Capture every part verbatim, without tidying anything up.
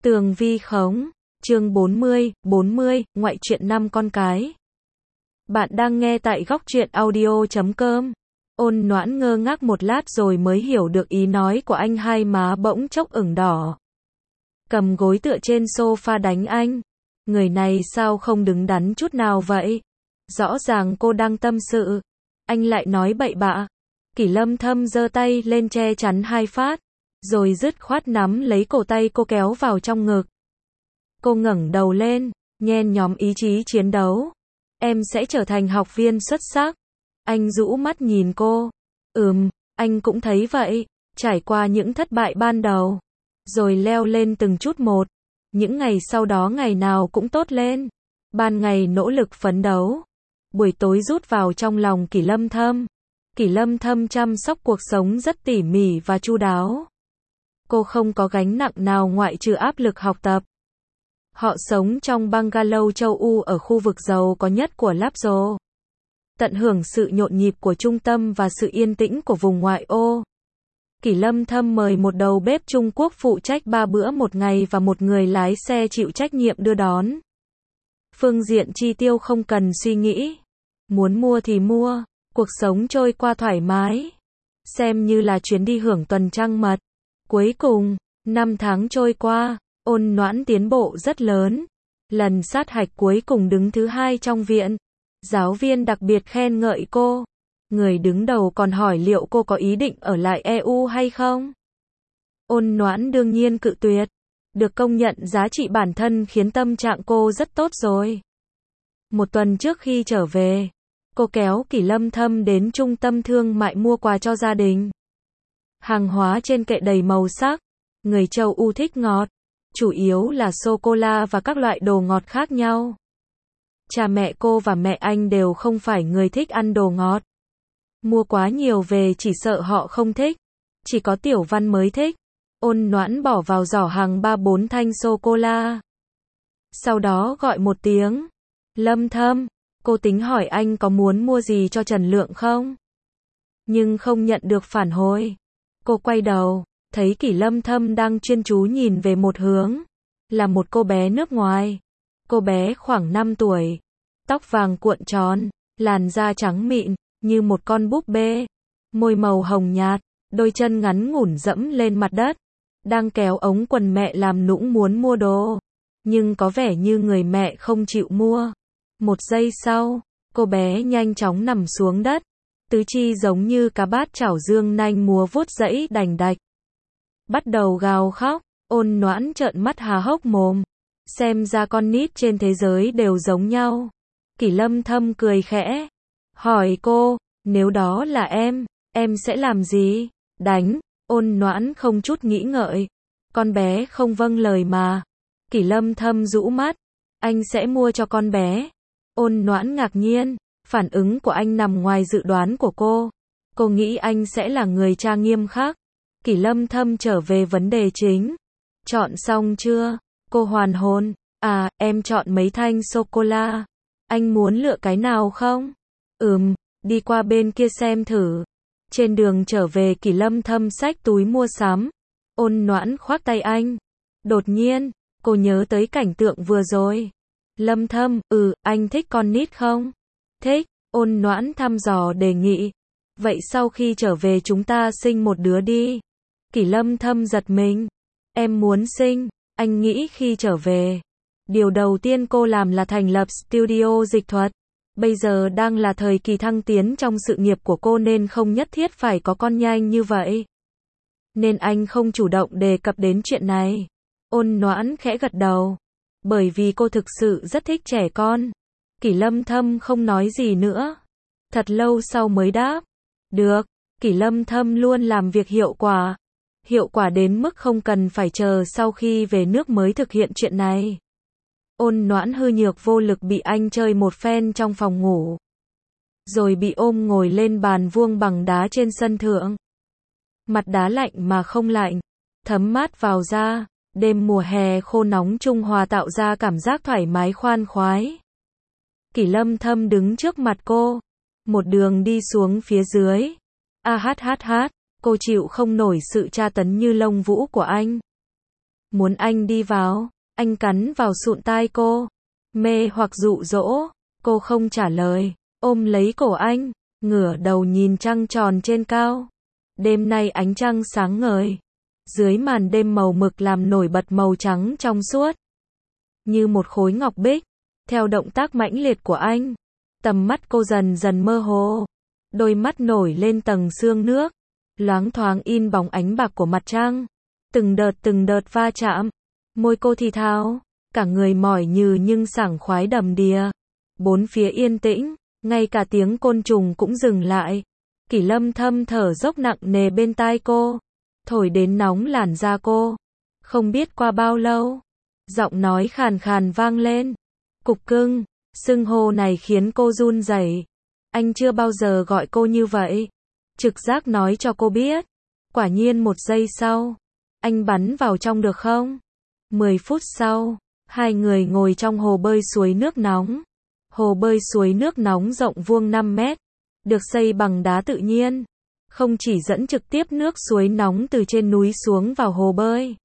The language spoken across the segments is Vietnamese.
Tường vi khống, chương bốn mươi, bốn mươi, ngoại truyện năm con cái. Bạn đang nghe tại góc truyện audio chấm com. Ôn Noãn ngơ ngác một lát rồi mới hiểu được ý nói của anh, hai má bỗng chốc ửng đỏ. Cầm gối tựa trên sofa đánh anh. Người này sao không đứng đắn chút nào vậy? Rõ ràng cô đang tâm sự. Anh lại nói bậy bạ. Kỷ Lâm Thâm giơ tay lên che chắn hai phát. Rồi dứt khoát nắm lấy cổ tay cô kéo vào trong ngực. Cô ngẩng đầu lên, nhen nhóm ý chí chiến đấu. Em sẽ trở thành học viên xuất sắc. Anh rũ mắt nhìn cô. Ừm, anh cũng thấy vậy. Trải qua những thất bại ban đầu, rồi leo lên từng chút một. Những ngày sau đó ngày nào cũng tốt lên. Ban ngày nỗ lực phấn đấu. Buổi tối rút vào trong lòng Kỷ Lâm Thâm. Kỷ Lâm Thâm chăm sóc cuộc sống rất tỉ mỉ và chu đáo. Cô không có gánh nặng nào ngoại trừ áp lực học tập. Họ sống trong bungalow châu Âu ở khu vực giàu có nhất của Lapso. Tận hưởng sự nhộn nhịp của trung tâm và sự yên tĩnh của vùng ngoại ô. Kỷ Lâm Thâm mời một đầu bếp Trung Quốc phụ trách ba bữa một ngày và một người lái xe chịu trách nhiệm đưa đón. Phương diện chi tiêu không cần suy nghĩ. Muốn mua thì mua, cuộc sống trôi qua thoải mái. Xem như là chuyến đi hưởng tuần trăng mật. Cuối cùng, năm tháng trôi qua, Ôn Noãn tiến bộ rất lớn. Lần sát hạch cuối cùng đứng thứ hai trong viện. Giáo viên đặc biệt khen ngợi cô. Người đứng đầu còn hỏi liệu cô có ý định ở lại e u hay không. Ôn Noãn đương nhiên cự tuyệt. Được công nhận giá trị bản thân khiến tâm trạng cô rất tốt rồi. Một tuần trước khi trở về, cô kéo Kỷ Lâm Thâm đến trung tâm thương mại mua quà cho gia đình. Hàng hóa trên kệ đầy màu sắc. Người châu Âu thích ngọt. Chủ yếu là sô-cô-la và các loại đồ ngọt khác nhau. Cha mẹ cô và mẹ anh đều không phải người thích ăn đồ ngọt. Mua quá nhiều về chỉ sợ họ không thích. Chỉ có Tiểu Văn mới thích. Ôn Noãn bỏ vào giỏ hàng ba bốn thanh sô-cô-la. Sau đó gọi một tiếng. Lâm Thâm. Cô tính hỏi anh có muốn mua gì cho Trần Lượng không? Nhưng không nhận được phản hồi. Cô quay đầu, thấy Kỷ Lâm Thâm đang chuyên chú nhìn về một hướng. Là một cô bé nước ngoài. Cô bé khoảng năm tuổi. Tóc vàng cuộn tròn, làn da trắng mịn, như một con búp bê. Môi màu hồng nhạt, đôi chân ngắn ngủn dẫm lên mặt đất. Đang kéo ống quần mẹ làm nũng muốn mua đồ. Nhưng có vẻ như người mẹ không chịu mua. Một giây sau, cô bé nhanh chóng nằm xuống đất. Tứ chi giống như cá bát chảo dương nanh múa vuốt dãy đành đạch. Bắt đầu gào khóc. Ôn Noãn trợn mắt há hốc mồm. Xem ra con nít trên thế giới đều giống nhau. Kỷ Lâm Thâm cười khẽ. Hỏi cô, nếu đó là em, em sẽ làm gì? Đánh. Ôn Noãn không chút nghĩ ngợi. Con bé không vâng lời mà. Kỷ Lâm Thâm rũ mắt. Anh sẽ mua cho con bé. Ôn Noãn ngạc nhiên. Phản ứng của anh nằm ngoài dự đoán của cô. Cô nghĩ anh sẽ là người cha nghiêm khắc. Kỷ Lâm Thâm trở về vấn đề chính. Chọn xong chưa? Cô hoàn hồn. À, em chọn mấy thanh sô-cô-la. Anh muốn lựa cái nào không? Ừm, đi qua bên kia xem thử. Trên đường trở về Kỷ Lâm Thâm xách túi mua sắm. Ôn Noãn khoác tay anh. Đột nhiên, cô nhớ tới cảnh tượng vừa rồi. Lâm Thâm, ừ, anh thích con nít không? Thích. Ôn Noãn thăm dò đề nghị. Vậy sau khi trở về chúng ta sinh một đứa đi. Kỷ Lâm Thâm giật mình. Em muốn sinh. Anh nghĩ khi trở về, điều đầu tiên cô làm là thành lập studio dịch thuật. Bây giờ đang là thời kỳ thăng tiến trong sự nghiệp của cô nên không nhất thiết phải có con nhanh như vậy. Nên anh không chủ động đề cập đến chuyện này. Ôn Noãn khẽ gật đầu. Bởi vì cô thực sự rất thích trẻ con. Kỷ Lâm Thâm không nói gì nữa. Thật lâu sau mới đáp. Được. Kỷ Lâm Thâm luôn làm việc hiệu quả. Hiệu quả đến mức không cần phải chờ sau khi về nước mới thực hiện chuyện này. Ôn Noãn hư nhược vô lực bị anh chơi một phen trong phòng ngủ. Rồi bị ôm ngồi lên bàn vuông bằng đá trên sân thượng. Mặt đá lạnh mà không lạnh. Thấm mát vào da. Đêm mùa hè khô nóng trung hòa tạo ra cảm giác thoải mái khoan khoái. Kỷ Lâm Thâm đứng trước mặt cô. Một đường đi xuống phía dưới. A hát hát hát. Cô chịu không nổi sự tra tấn như lông vũ của anh. muốn anh đi vào, anh cắn vào sụn tai cô, mê hoặc dụ dỗ, cô không trả lời, ôm lấy cổ anh, ngửa đầu nhìn trăng tròn trên cao. Đêm nay ánh trăng sáng ngời, dưới màn đêm màu mực làm nổi bật màu trắng trong suốt, như một khối ngọc bích. Theo động tác mãnh liệt của anh, tầm mắt cô dần dần mơ hồ, đôi mắt nổi lên tầng sương nước, loáng thoáng in bóng ánh bạc của mặt trăng, từng đợt từng đợt va chạm, môi cô thì thào, cả người mỏi nhừ nhưng sảng khoái đầm đìa. Bốn phía yên tĩnh, ngay cả tiếng côn trùng cũng dừng lại. Kỷ Lâm Thâm thở dốc nặng nề bên tai cô, thổi đến nóng làn da cô. Không biết qua bao lâu, giọng nói khàn khàn vang lên. Cục cưng, xưng hô này khiến cô run rẩy. Anh chưa bao giờ gọi cô như vậy. Trực giác nói cho cô biết. Quả nhiên một giây sau, anh bắn vào trong được không? Mười phút sau, hai người ngồi trong hồ bơi suối nước nóng. Hồ bơi suối nước nóng rộng vuông năm mét, được xây bằng đá tự nhiên, không chỉ dẫn trực tiếp nước suối nóng từ trên núi xuống vào hồ bơi,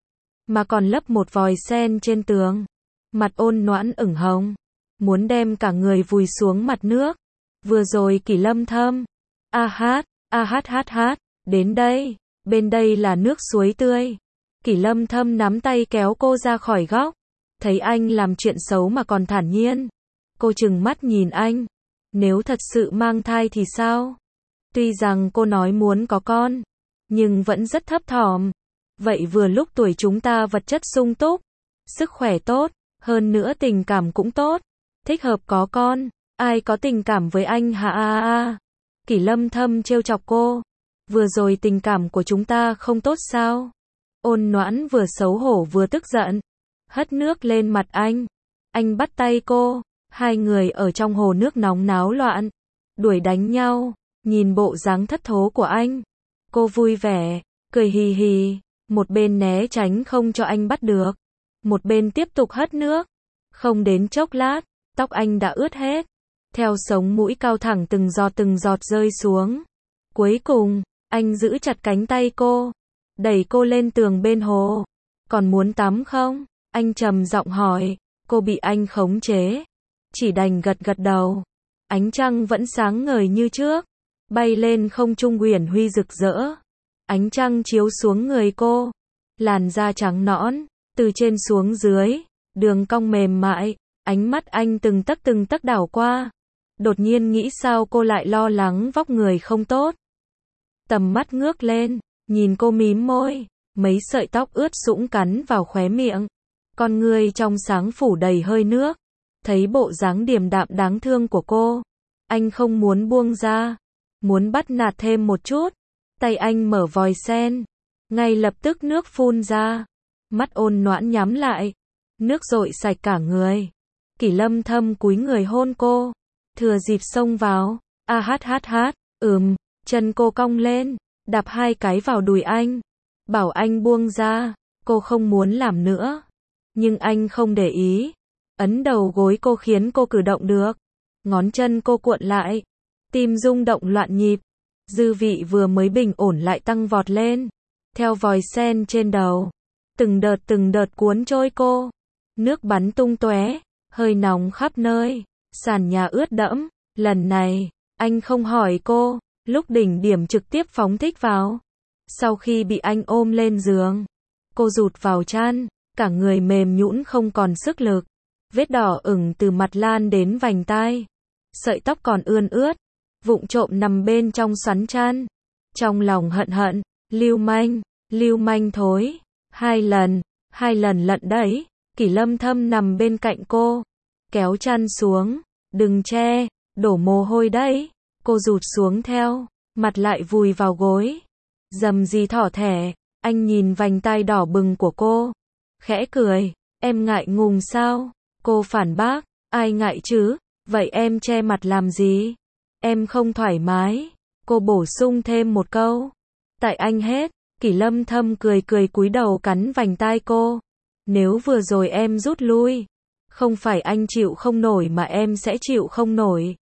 mà còn lấp một vòi sen trên tường. Mặt Ôn Noãn ửng hồng, muốn đem cả người vùi xuống mặt nước. Vừa rồi Kỷ Lâm Thâm, a hát, a hát hát hát, đến đây, bên đây là nước suối tươi. Kỷ Lâm Thâm nắm tay kéo cô ra khỏi góc, thấy anh làm chuyện xấu mà còn thản nhiên. Cô trừng mắt nhìn anh, nếu thật sự mang thai thì sao? Tuy rằng cô nói muốn có con, nhưng vẫn rất thấp thỏm. Vậy vừa lúc tuổi chúng ta vật chất sung túc, sức khỏe tốt, hơn nữa tình cảm cũng tốt, thích hợp có con. Ai có tình cảm với anh hả? A a. Kỷ Lâm Thâm trêu chọc cô, vừa rồi tình cảm của chúng ta không tốt sao? Ôn Noãn vừa xấu hổ vừa tức giận, hất nước lên mặt anh. Anh bắt tay cô, hai người ở trong hồ nước nóng náo loạn, đuổi đánh nhau. Nhìn bộ dáng thất thố của anh, cô vui vẻ, cười hì hì, một bên né tránh không cho anh bắt được, một bên tiếp tục hất nước. Không đến chốc lát, tóc anh đã ướt hết, theo sống mũi cao thẳng từng giọt từng giọt rơi xuống. Cuối cùng, anh giữ chặt cánh tay cô, đẩy cô lên tường bên hồ. Còn muốn tắm không? Anh trầm giọng hỏi. Cô bị anh khống chế, chỉ đành gật gật đầu. Ánh trăng vẫn sáng ngời như trước, bay lên không trung huyền huy rực rỡ. Ánh trăng chiếu xuống người cô, làn da trắng nõn, từ trên xuống dưới, đường cong mềm mại. Ánh mắt anh từng tấc từng tấc đảo qua, đột nhiên nghĩ sao cô lại lo lắng vóc người không tốt. Tầm mắt ngước lên, nhìn cô mím môi, mấy sợi tóc ướt sũng cắn vào khóe miệng, con người trong sáng phủ đầy hơi nước. Thấy bộ dáng điềm đạm đáng thương của cô, anh không muốn buông ra, muốn bắt nạt thêm một chút. Tay anh mở vòi sen, ngay lập tức nước phun ra. Mắt Ôn Noãn nhắm lại, nước dội sạch cả người. Kỷ Lâm Thâm cúi người hôn cô, thừa dịp xông vào. A hát hát hát, ừm, chân cô cong lên, đạp hai cái vào đùi anh, bảo anh buông ra. Cô không muốn làm nữa, nhưng anh không để ý, ấn đầu gối cô khiến cô cử động được. Ngón chân cô cuộn lại, tim rung động loạn nhịp, dư vị vừa mới bình ổn lại tăng vọt lên. Theo vòi sen trên đầu, từng đợt từng đợt cuốn trôi cô, nước bắn tung tóe, hơi nóng khắp nơi, sàn nhà ướt đẫm. Lần này, anh không hỏi cô, lúc đỉnh điểm trực tiếp phóng thích vào. Sau khi bị anh ôm lên giường, cô rụt vào chăn, cả người mềm nhũn không còn sức lực, vết đỏ ửng từ mặt lan đến vành tai, sợi tóc còn ươn ướt, vụng trộm nằm bên trong xoắn chăn. Trong lòng hận hận, lưu manh, lưu manh thối. Hai lần, hai lần lận đấy. Kỷ Lâm Thâm nằm bên cạnh cô, kéo chăn xuống, đừng che, đổ mồ hôi đấy. Cô rụt xuống theo, mặt lại vùi vào gối, dầm gì thỏ thẻ. Anh nhìn vành tai đỏ bừng của cô, khẽ cười, em ngại ngùng sao? Cô phản bác, ai ngại chứ, vậy em che mặt làm gì? Em không thoải mái. Cô bổ sung thêm một câu, tại anh hết. Kỷ Lâm Thâm cười cười cúi đầu cắn vành tai cô. Nếu vừa rồi em rút lui, không phải anh chịu không nổi mà em sẽ chịu không nổi.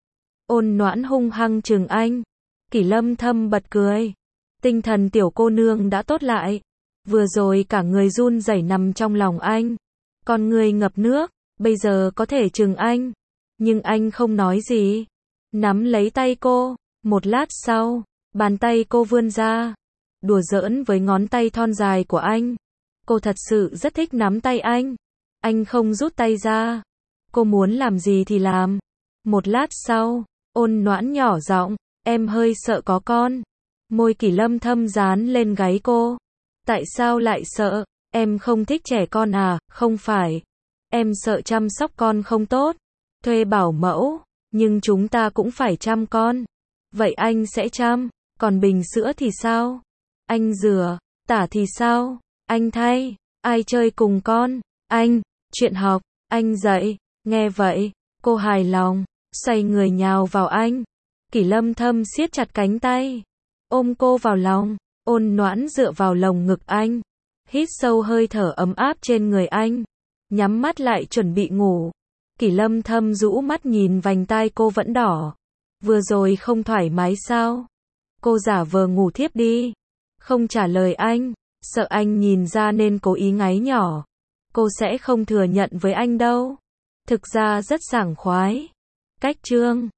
Ôn Noãn hung hăng trừng anh. Kỷ Lâm Thâm bật cười. Tinh thần tiểu cô nương đã tốt lại. Vừa rồi cả người run rẩy nằm trong lòng anh. Con người ngập nước, bây giờ có thể chừng anh. Nhưng anh không nói gì. Nắm lấy tay cô. Một lát sau, bàn tay cô vươn ra. Đùa giỡn với ngón tay thon dài của anh. Cô thật sự rất thích nắm tay anh. Anh không rút tay ra. Cô muốn làm gì thì làm. Một lát sau, Ôn Noãn nhỏ giọng, em hơi sợ có con. Môi Kỷ Lâm thâm dán lên gáy cô. Tại sao lại sợ? Em không thích trẻ con à? Không phải. Em sợ chăm sóc con không tốt. Thuê bảo mẫu. Nhưng chúng ta cũng phải chăm con. Vậy anh sẽ chăm. Còn bình sữa thì sao? Anh rửa. Tả thì sao? Anh thay. Ai chơi cùng con? Anh. Chuyện học. Anh dạy. Nghe vậy, cô hài lòng. Xoay người nhào vào anh. Kỷ Lâm thâm siết chặt cánh tay. Ôm cô vào lòng. Ôn Noãn dựa vào lồng ngực anh. Hít sâu hơi thở ấm áp trên người anh. Nhắm mắt lại chuẩn bị ngủ. Kỷ Lâm thâm rũ mắt nhìn vành tai cô vẫn đỏ. Vừa rồi không thoải mái sao? Cô giả vờ ngủ thiếp đi. Không trả lời anh. Sợ anh nhìn ra nên cố ý ngáy nhỏ. Cô sẽ không thừa nhận với anh đâu. Thực ra rất sảng khoái. Cách chương